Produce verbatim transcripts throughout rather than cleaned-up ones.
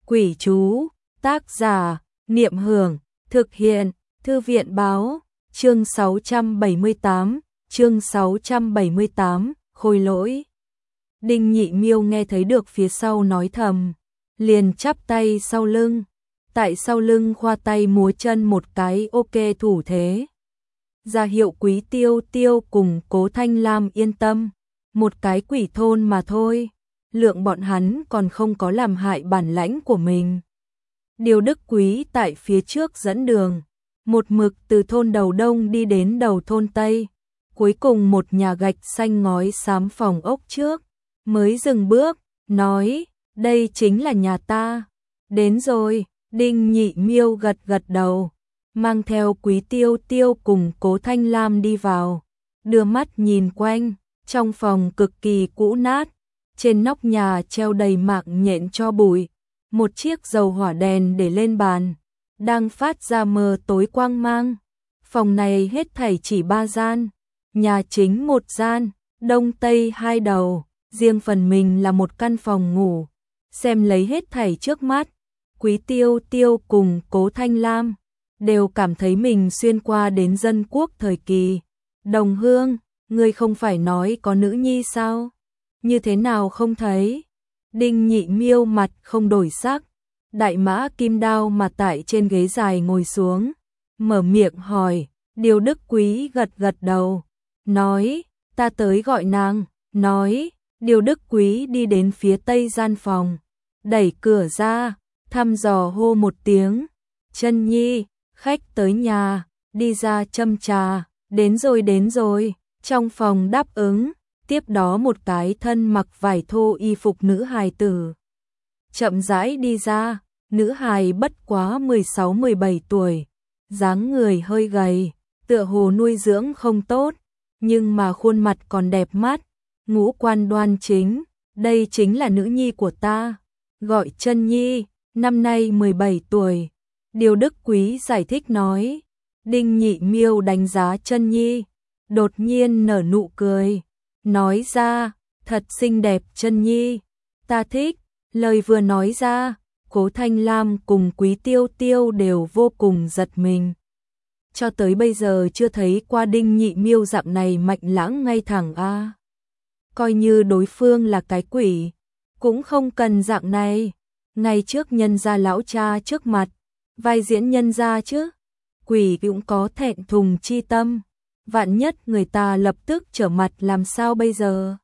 Quỷ chú, tác giả, Niệm Hưởng, thực hiện, Thư viện báo, chương sáu trăm bảy mươi tám, chương sáu trăm bảy mươi tám, khôi lỗi. Đinh Nhị Miêu nghe thấy được phía sau nói thầm, liền chắp tay sau lưng, tại sau lưng khoa tay múa chân một cái ok thủ thế. Ra hiệu Quý Tiêu Tiêu cùng Cố Thanh Lam yên tâm, một cái quỷ thôn mà thôi, lượng bọn hắn còn không có làm hại bản lãnh của mình. Điều Đức Quý tại phía trước dẫn đường, một mực từ thôn đầu đông đi đến đầu thôn tây, cuối cùng một nhà gạch xanh ngói xám phòng ốc trước, mới dừng bước, nói, đây chính là nhà ta. Đến rồi, Đinh Nhị Miêu gật gật đầu, mang theo Quý Tiêu Tiêu cùng Cố Thanh Lam đi vào, đưa mắt nhìn quanh, trong phòng cực kỳ cũ nát, trên nóc nhà treo đầy mạng nhện cho bụi, một chiếc dầu hỏa đèn để lên bàn, đang phát ra mờ tối quang mang. Phòng này hết thảy chỉ ba gian, nhà chính một gian, đông tây hai đầu, riêng phần mình là một căn phòng ngủ. Xem lấy hết thảy trước mắt, Quý Tiêu Tiêu cùng Cố Thanh Lam đều cảm thấy mình xuyên qua đến dân quốc thời kỳ. Đồng Hương, ngươi không phải nói có nữ nhi sao? Như thế nào không thấy? Đinh Nhị Miêu mặt không đổi sắc, đại mã kim đao mà tại trên ghế dài ngồi xuống, mở miệng hỏi. Điều Đức Quý gật gật đầu, nói, ta tới gọi nàng. Nói, Điều Đức Quý đi đến phía tây gian phòng, đẩy cửa ra, thăm dò hô một tiếng, Chân Nhi, khách tới nhà, đi ra châm trà. Đến rồi đến rồi, trong phòng đáp ứng. Tiếp đó một cái thân mặc vải thô y phục nữ hài tử chậm rãi đi ra, nữ hài bất quá mười sáu mười bảy tuổi, dáng người hơi gầy, tựa hồ nuôi dưỡng không tốt, nhưng mà khuôn mặt còn đẹp mắt, ngũ quan đoan chính, đây chính là nữ nhi của ta, gọi Chân Nhi, năm nay mười bảy tuổi. Điều Đức Quý giải thích nói. Đinh Nhị Miêu đánh giá Chân Nhi, đột nhiên nở nụ cười, nói ra, thật xinh đẹp Chân Nhi, ta thích. Lời vừa nói ra, Cố Thanh Lam cùng Quý Tiêu Tiêu đều vô cùng giật mình. Cho tới bây giờ chưa thấy qua Đinh Nhị Miêu dạng này mạnh lãng ngay thẳng a. Coi như đối phương là cái quỷ, cũng không cần dạng này, ngay trước nhân gia lão cha trước mặt, vai diễn nhân gia chứ. Quỷ cũng có thẹn thùng chi tâm, vạn nhất người ta lập tức trở mặt làm sao bây giờ?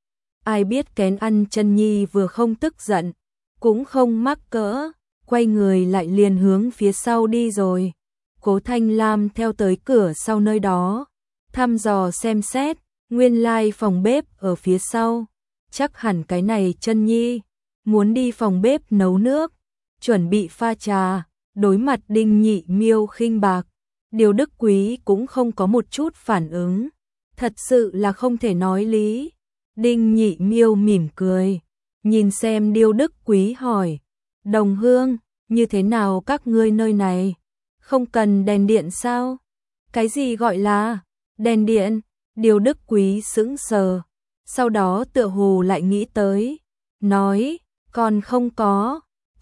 Ai biết kén ăn Chân Nhi vừa không tức giận, cũng không mắc cỡ, quay người lại liền hướng phía sau đi rồi. Cố Thanh Lam theo tới cửa sau nơi đó, thăm dò xem xét, nguyên lai phòng bếp ở phía sau, chắc hẳn cái này Chân Nhi muốn đi phòng bếp nấu nước, chuẩn bị pha trà. Đối mặt Đinh Nhị Miêu khinh bạc, Điều Đức Quý cũng không có một chút phản ứng, thật sự là không thể nói lý. Đinh Nhị Miêu mỉm cười, nhìn xem Điều Đức Quý hỏi, Đồng Hương, như thế nào các ngươi nơi này, không cần đèn điện sao? Cái gì gọi là đèn điện? Điều Đức Quý sững sờ, sau đó tựa hồ lại nghĩ tới, nói, còn không có,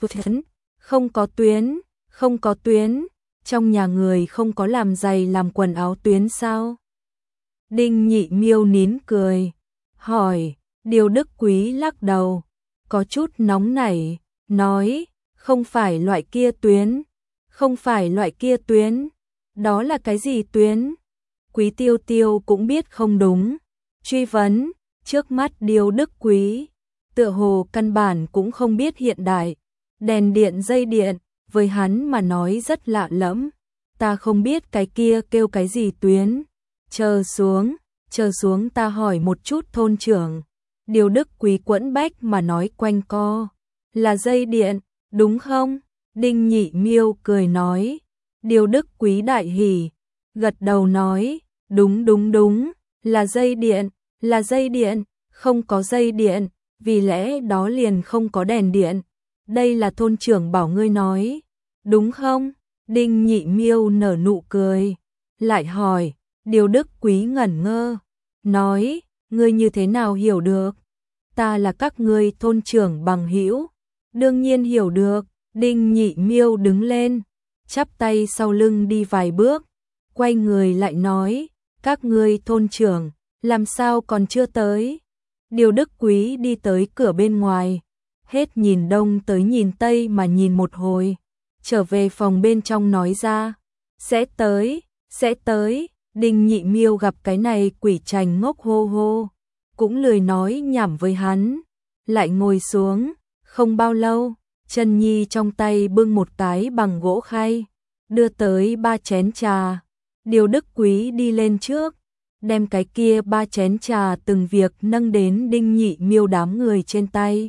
không có tuyến. Không có tuyến, trong nhà người không có làm giày làm quần áo tuyến sao? Đinh Nhị Miêu nín cười, hỏi. Điều Đức Quý lắc đầu, có chút nóng nảy, nói, không phải loại kia tuyến, không phải loại kia tuyến, đó là cái gì tuyến? Quý Tiêu Tiêu cũng biết không đúng, truy vấn, trước mắt Điều Đức Quý, tựa hồ căn bản cũng không biết hiện đại, đèn điện dây điện. Với hắn mà nói rất lạ lẫm, ta không biết cái kia kêu cái gì tuyến. Chờ xuống, chờ xuống ta hỏi một chút thôn trưởng. Điều Đức Quý quẫn bách mà nói quanh co, là dây điện, đúng không? Đinh Nhị Miêu cười nói. Điều Đức Quý đại hỉ, gật đầu nói, đúng đúng đúng, là dây điện, là dây điện, không có dây điện, vì lẽ đó liền không có đèn điện. Đây là thôn trưởng bảo ngươi nói, đúng không? Đinh Nhị Miêu nở nụ cười, lại hỏi. Điều Đức Quý ngẩn ngơ, nói, ngươi như thế nào hiểu được? Ta là các ngươi thôn trưởng bằng hữu. Đương nhiên hiểu được, Đinh Nhị Miêu đứng lên, chắp tay sau lưng đi vài bước, quay người lại nói, các ngươi thôn trưởng, làm sao còn chưa tới? Điều Đức Quý đi tới cửa bên ngoài, hết nhìn đông tới nhìn tây mà nhìn một hồi, trở về phòng bên trong nói ra, sẽ tới, sẽ tới. Đinh Nhị Miêu gặp cái này quỷ trành ngốc hô hô, cũng lười nói nhảm với hắn, lại ngồi xuống, không bao lâu, Chân Nhi trong tay bưng một cái bằng gỗ khay, đưa tới ba chén trà. Điều Đức Quý đi lên trước, đem cái kia ba chén trà từng việc nâng đến Đinh Nhị Miêu đám người trên tay.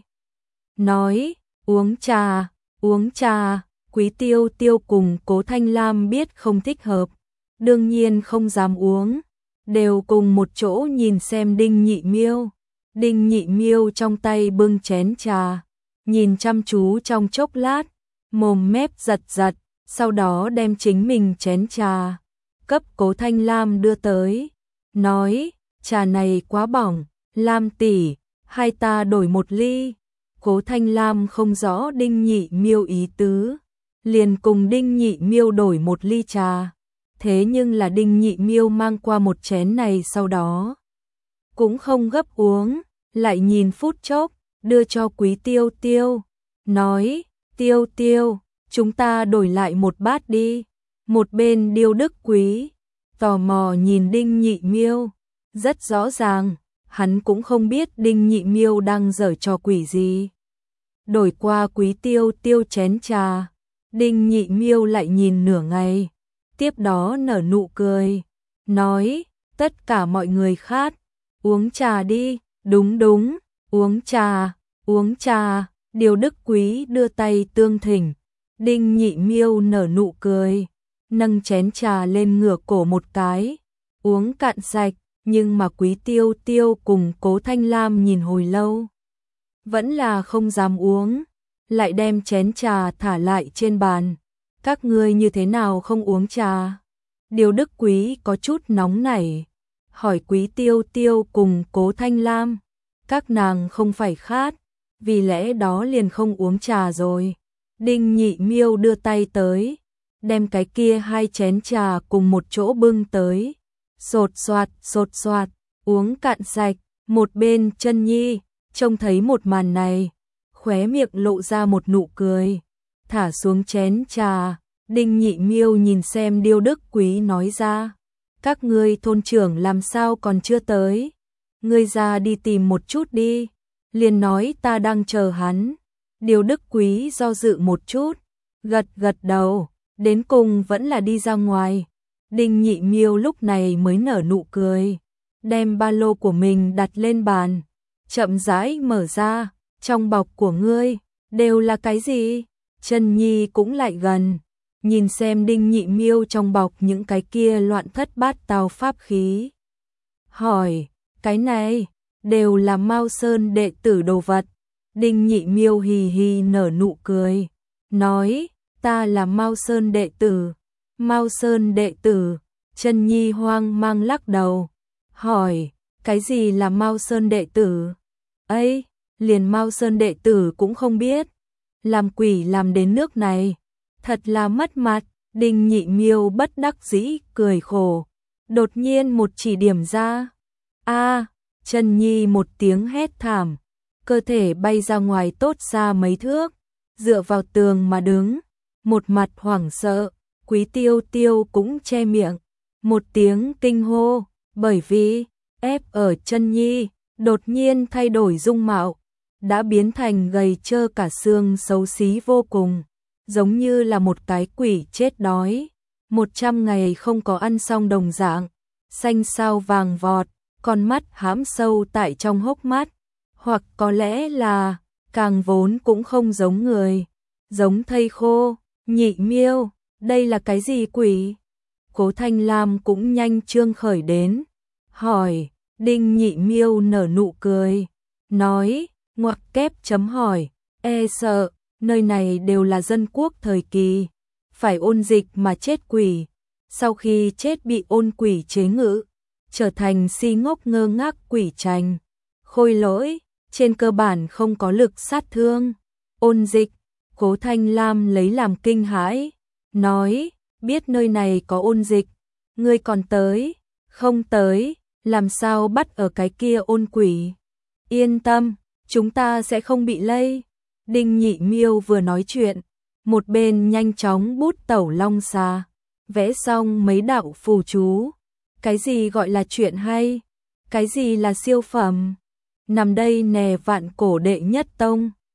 Nói, uống trà, uống trà. Quý Tiêu Tiêu cùng Cố Thanh Lam biết không thích hợp, đương nhiên không dám uống, đều cùng một chỗ nhìn xem Đinh Nhị Miêu. Đinh Nhị Miêu trong tay bưng chén trà, nhìn chăm chú trong chốc lát, mồm mép giật giật, sau đó đem chính mình chén trà cấp Cố Thanh Lam đưa tới, nói, trà này quá bỏng, Lam tỷ, hai ta đổi một ly. Cố Thanh Lam không rõ Đinh Nhị Miêu ý tứ, liền cùng Đinh Nhị Miêu đổi một ly trà. Thế nhưng là Đinh Nhị Miêu mang qua một chén này sau đó cũng không gấp uống, lại nhìn phút chốc, đưa cho Quý Tiêu Tiêu, nói, Tiêu Tiêu, chúng ta đổi lại một bát đi. Một bên Điêu Đức Quý tò mò nhìn Đinh Nhị Miêu, rất rõ ràng, hắn cũng không biết Đinh Nhị Miêu đang giở trò quỷ gì. Đổi qua Quý Tiêu Tiêu chén trà, Đinh Nhị Miêu lại nhìn nửa ngày, tiếp đó nở nụ cười, nói, tất cả mọi người khát, uống trà đi. Đúng đúng, uống trà, uống trà. Điều Đức Quý đưa tay tương thỉnh, Đinh Nhị Miêu nở nụ cười, nâng chén trà lên ngửa cổ một cái, uống cạn sạch. Nhưng mà Quý Tiêu Tiêu cùng Cố Thanh Lam nhìn hồi lâu, vẫn là không dám uống, lại đem chén trà thả lại trên bàn. Các ngươi như thế nào không uống trà? Điều Đức Quý có chút nóng nảy, hỏi Quý Tiêu Tiêu cùng Cố Thanh Lam, các nàng không phải khát, vì lẽ đó liền không uống trà rồi. Đinh Nhị Miêu đưa tay tới, đem cái kia hai chén trà cùng một chỗ bưng tới, sột soạt sột soạt, uống cạn sạch. Một bên Chân Nhi trông thấy một màn này, khóe miệng lộ ra một nụ cười, thả xuống chén trà. Đinh Nhị Miêu nhìn xem Điêu Đức Quý nói ra, các ngươi thôn trưởng làm sao còn chưa tới? Ngươi ra đi tìm một chút đi. Liền nói ta đang chờ hắn. Điêu Đức Quý do dự một chút, gật gật đầu, đến cùng vẫn là đi ra ngoài. Đinh Nhị Miêu lúc này mới nở nụ cười, đem ba lô của mình đặt lên bàn, chậm rãi mở ra, trong bọc của ngươi đều là cái gì? Chân Nhi cũng lại gần, nhìn xem Đinh Nhị Miêu trong bọc những cái kia loạn thất bát tao pháp khí. Hỏi, cái này đều là Mao Sơn đệ tử đồ vật. Đinh Nhị Miêu hì hì nở nụ cười, nói, ta là Mao Sơn đệ tử. Mao Sơn đệ tử? Chân Nhi hoang mang lắc đầu, hỏi, cái gì là Mao Sơn đệ tử? Ấy, liền Mao Sơn đệ tử cũng không biết, làm quỷ làm đến nước này, thật là mất mặt. Đinh Nhị Miêu bất đắc dĩ cười khổ, đột nhiên một chỉ điểm ra. A, Chân Nhi một tiếng hét thảm, cơ thể bay ra ngoài tốt xa mấy thước, dựa vào tường mà đứng, một mặt hoảng sợ. Quý Tiêu Tiêu cũng che miệng, một tiếng kinh hô, bởi vì ép ở Chân Nhi đột nhiên thay đổi dung mạo, đã biến thành gầy trơ cả xương xấu xí vô cùng, giống như là một cái quỷ chết đói, một trăm ngày không có ăn xong đồng dạng, xanh xao vàng vọt, con mắt hãm sâu tại trong hốc mắt, hoặc có lẽ là càng vốn cũng không giống người, giống thây khô. Nhị Miêu, đây là cái gì quỷ? Cố Thanh Lam cũng nhanh trương khởi đến, hỏi. Đinh Nhị Miêu nở nụ cười, nói, ngoặc kép chấm hỏi, e sợ, nơi này đều là dân quốc thời kỳ, phải ôn dịch mà chết quỷ, sau khi chết bị ôn quỷ chế ngự, trở thành si ngốc ngơ ngác quỷ trành, khôi lỗi, trên cơ bản không có lực sát thương, Ôn Dịch, Cố Thanh Lam lấy làm kinh hãi, nói, biết nơi này có ôn dịch, ngươi còn tới, không tới, làm sao bắt ở cái kia ôn quỷ. Yên tâm, chúng ta sẽ không bị lây. Đinh Nhị Miêu vừa nói chuyện, một bên nhanh chóng bút tẩu long xà, vẽ xong mấy đạo phù chú. Cái gì gọi là chuyện hay? Cái gì là siêu phẩm? Nằm đây nè vạn cổ đệ nhất tông.